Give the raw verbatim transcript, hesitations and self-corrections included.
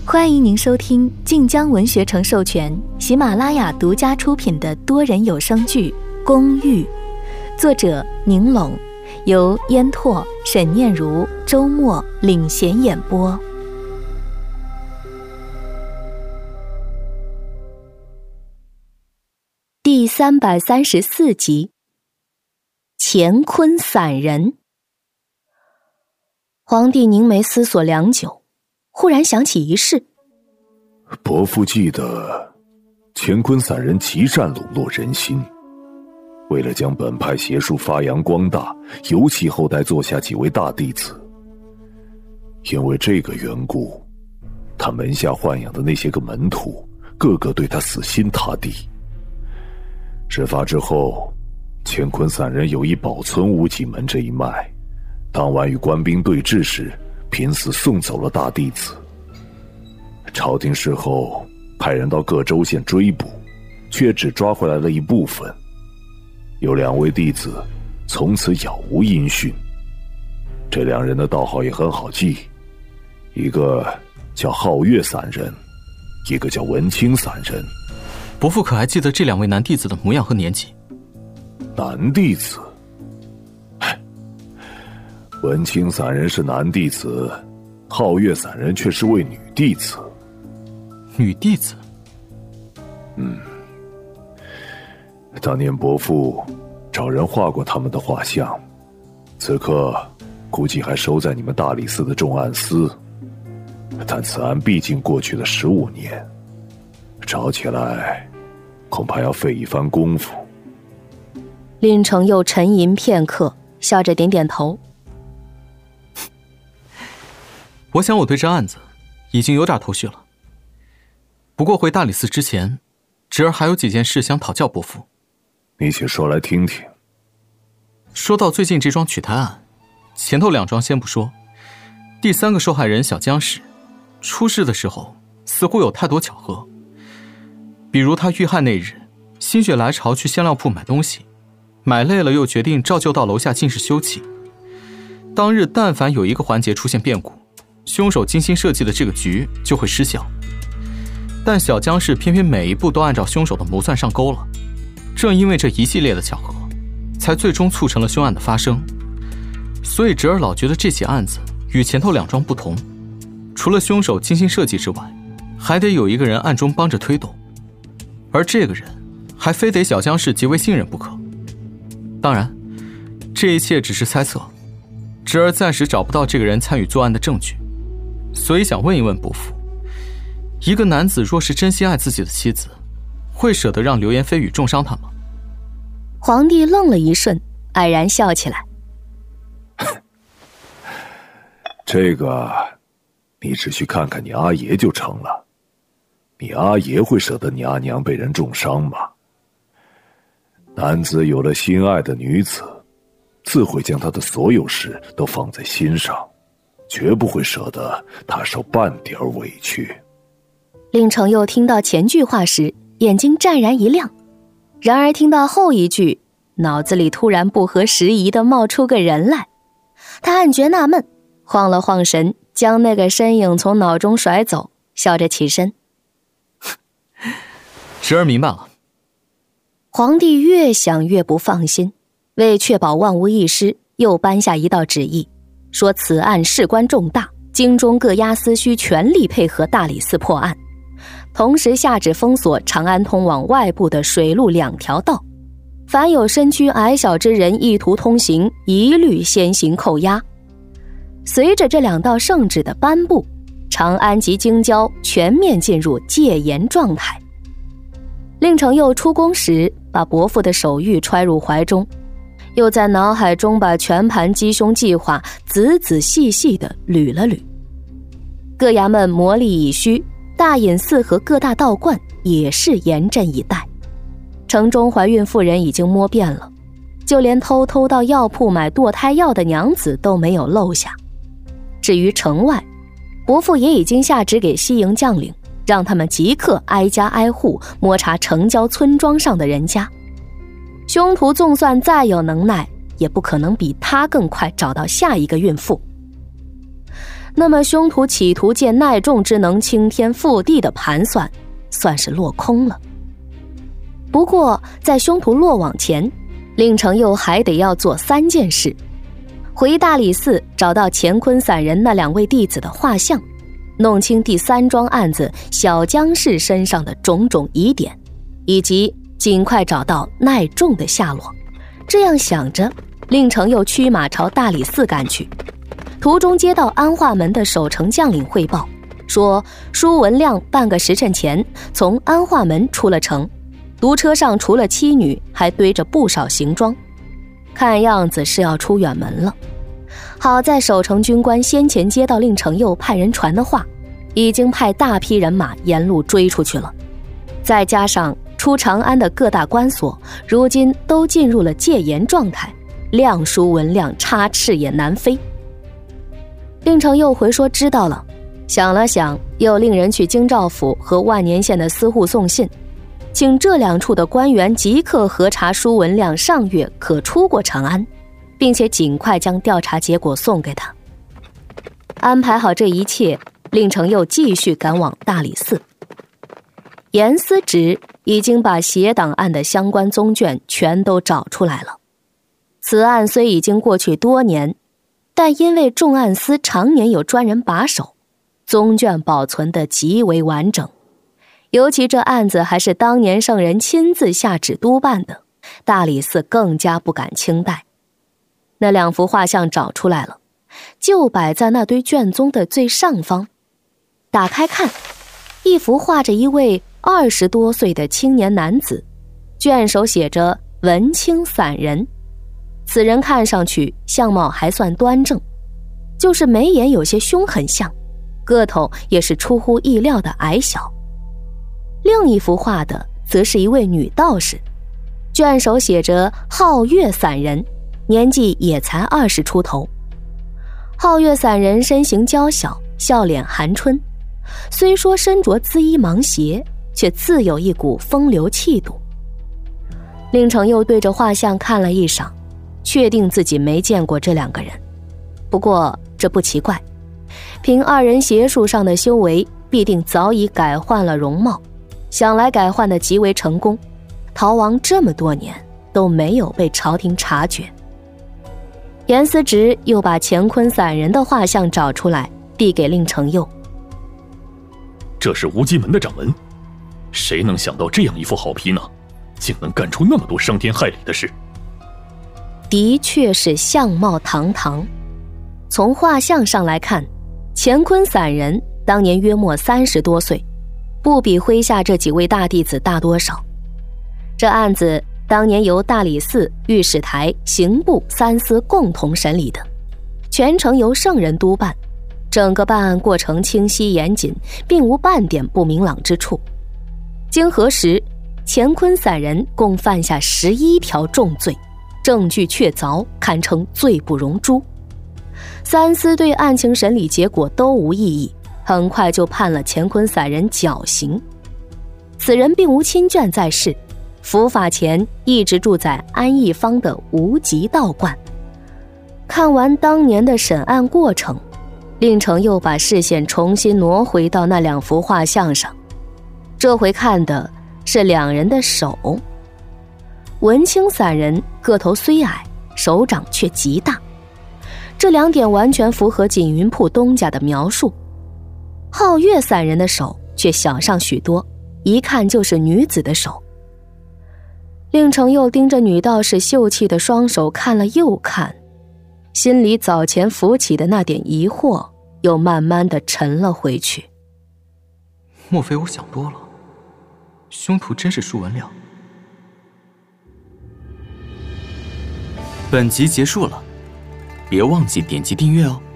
欢迎您收听晋江文学城授权、喜马拉雅独家出品的多人有声剧《公寓》，作者宁龙，由烟拓、沈念如、周末领衔演播。第三百三十四集，乾坤散人。皇帝凝眉思索良久，忽然想起一事。 伯父记得乾坤散人极善笼络人心，为了将本派邪术发扬光大，尤其后代做下几位大弟子。因为这个缘故，他门下豢养的那些个门徒个个对他死心塌地。事发之后，乾坤散人有意保存无极门这一脉，当晚与官兵对峙时，拼死送走了大弟子。朝廷事后派人到各州县追捕，却只抓回来了一部分。有两位弟子从此杳无音讯。这两人的道号也很好记，一个叫皓月散人，一个叫文清散人。 伯父可还记得这两位男弟子的模样和年纪？ 男弟子？文清散人是男弟子，皓月散人却是位女弟子。 女弟子？ 嗯，当年伯父找人画过他们的画像，此刻估计还收在你们大理寺的重案司，但此案毕竟过去了十五年，找起来恐怕要费一番功夫。 令程又沉吟片刻，笑着点点头。 我想我对这案子已经有点头绪了。不过回大理寺之前，侄儿还有几件事想讨教伯父。 你且说来听听。 说到最近这桩取胎案，前头两桩先不说，第三个受害人小江氏出事的时候似乎有太多巧合。比如他遇害那日，心血来潮去香料铺买东西，买累了又决定照旧到楼下进室休憩。当日但凡有一个环节出现变故，凶手精心设计的这个局就会失效。但小江氏偏偏每一步都按照凶手的谋算上钩了，正因为这一系列的巧合，才最终促成了凶案的发生。所以侄儿老觉得这起案子与前头两桩不同，除了凶手精心设计之外，还得有一个人暗中帮着推动，而这个人还非得小江氏极为信任不可。当然，这一切只是猜测，侄儿暂时找不到这个人参与作案的证据，所以想问一问伯父，一个男子若是真心爱自己的妻子，会舍得让流言蜚语重伤他吗？ 皇帝愣了一瞬，黯然笑起来。 这个你只需看看你阿爷就成了。你阿爷会舍得你阿娘被人重伤吗？男子有了心爱的女子，自会将她的所有事都放在心上，绝不会舍得她受半点委屈。 令程又听到前句话时，眼睛湛然一亮，然而听到后一句，脑子里突然不合时宜地冒出个人来。他暗觉纳闷，晃了晃神，将那个身影从脑中甩走，笑着起身。 侄儿明白了。 皇帝越想越不放心，为确保万无一失，又颁下一道旨意，说此案事关重大，京中各押司需全力配合大理寺破案，同时下旨封锁长安通往外部的水陆两条道，凡有身躯矮小之人意图通行，一律先行扣押。随着这两道圣旨的颁布，长安及京郊全面进入戒严状态。令程又出宫时，把伯父的手谕揣入怀中，又在脑海中把全盘击凶计划仔仔细细地捋了捋。各衙门磨砺已虚，大隐寺和各大道观也是严阵以待。城中怀孕妇人已经摸遍了，就连偷偷到药铺买堕胎药的娘子都没有漏下。至于城外，伯父也已经下旨给西营将领，让他们即刻挨家挨户摸查城郊村庄上的人家。凶徒纵算再有能耐，也不可能比他更快找到下一个孕妇。 那么凶徒企图借耐重之能倾天覆地的盘算，算是落空了。不过在凶徒落网前，令程佑还得要做三件事：回大理寺找到乾坤散人那两位弟子的画像，弄清第三桩案子小江氏身上的种种疑点，以及尽快找到耐重的下落。这样想着，令程佑驱马朝大理寺赶去。途中接到安化门的守城将领汇报，说舒文亮半个时辰前从安化门出了城，毒车上除了妻女，还堆着不少行装，看样子是要出远门了。好在守城军官先前接到令程佑派人传的话，已经派大批人马沿路追出去了。再加上出长安的各大关所如今都进入了戒严状态，亮舒文亮插翅也难飞。令程佑回说知道了，想了想，又令人去京兆府和万年县的司户送信，请这两处的官员即刻核查舒文亮上月可出过长安，并且尽快将调查结果送给他。安排好这一切，令程佑继续赶往大理寺。严思直已经把邪党案的相关宗卷全都找出来了。此案虽已经过去多年，但因为重案司常年有专人把守，宗卷保存得极为完整。尤其这案子还是当年圣人亲自下旨督办的，大理寺更加不敢轻待。那两幅画像找出来了，就摆在那堆卷宗的最上方。打开看，一幅画着一位二十多岁的青年男子，卷首写着文清散人。此人看上去相貌还算端正，就是眉眼有些凶狠相，个头也是出乎意料的矮小。另一幅画的则是一位女道士，卷首写着皓月散人，年纪也才二十出头。皓月散人身形娇小，笑脸含春，虽说身着缁衣芒鞋，却自有一股风流气度。令程佑对着画像看了一晌，确定自己没见过这两个人。不过这不奇怪，凭二人邪术上的修为，必定早已改换了容貌，想来改换得极为成功，逃亡这么多年都没有被朝廷察觉。严思直又把乾坤散人的画像找出来，递给令程佑。 这是无极门的掌门，谁能想到这样一副好皮囊，竟能干出那么多伤天害理的事？ 的确是相貌堂堂。从画像上来看，乾坤散人当年约莫三十多岁，不比麾下这几位大弟子大多少。这案子当年由大理寺、御史台、刑部三司共同审理的，全程由圣人督办，整个办案过程清晰严谨，并无半点不明朗之处。经核实，乾坤散人共犯下十一条重罪，证据确凿，堪称罪不容诛。三司对案情审理结果都无异议，很快就判了乾坤散人绞刑。此人并无亲眷在世，伏法前一直住在安义坊的无极道观。看完当年的审案过程，令程又把视线重新挪回到那两幅画像上，这回看的是两人的手。文清散人个头虽矮，手掌却极大，这两点完全符合锦云铺东家的描述。皓月散人的手却小上许多，一看就是女子的手。令程又盯着女道士秀气的双手看了又看，心里早前浮起的那点疑惑又慢慢地沉了回去。 莫非我想多了？凶徒真是舒文亮？本集结束了，别忘记点击订阅哦。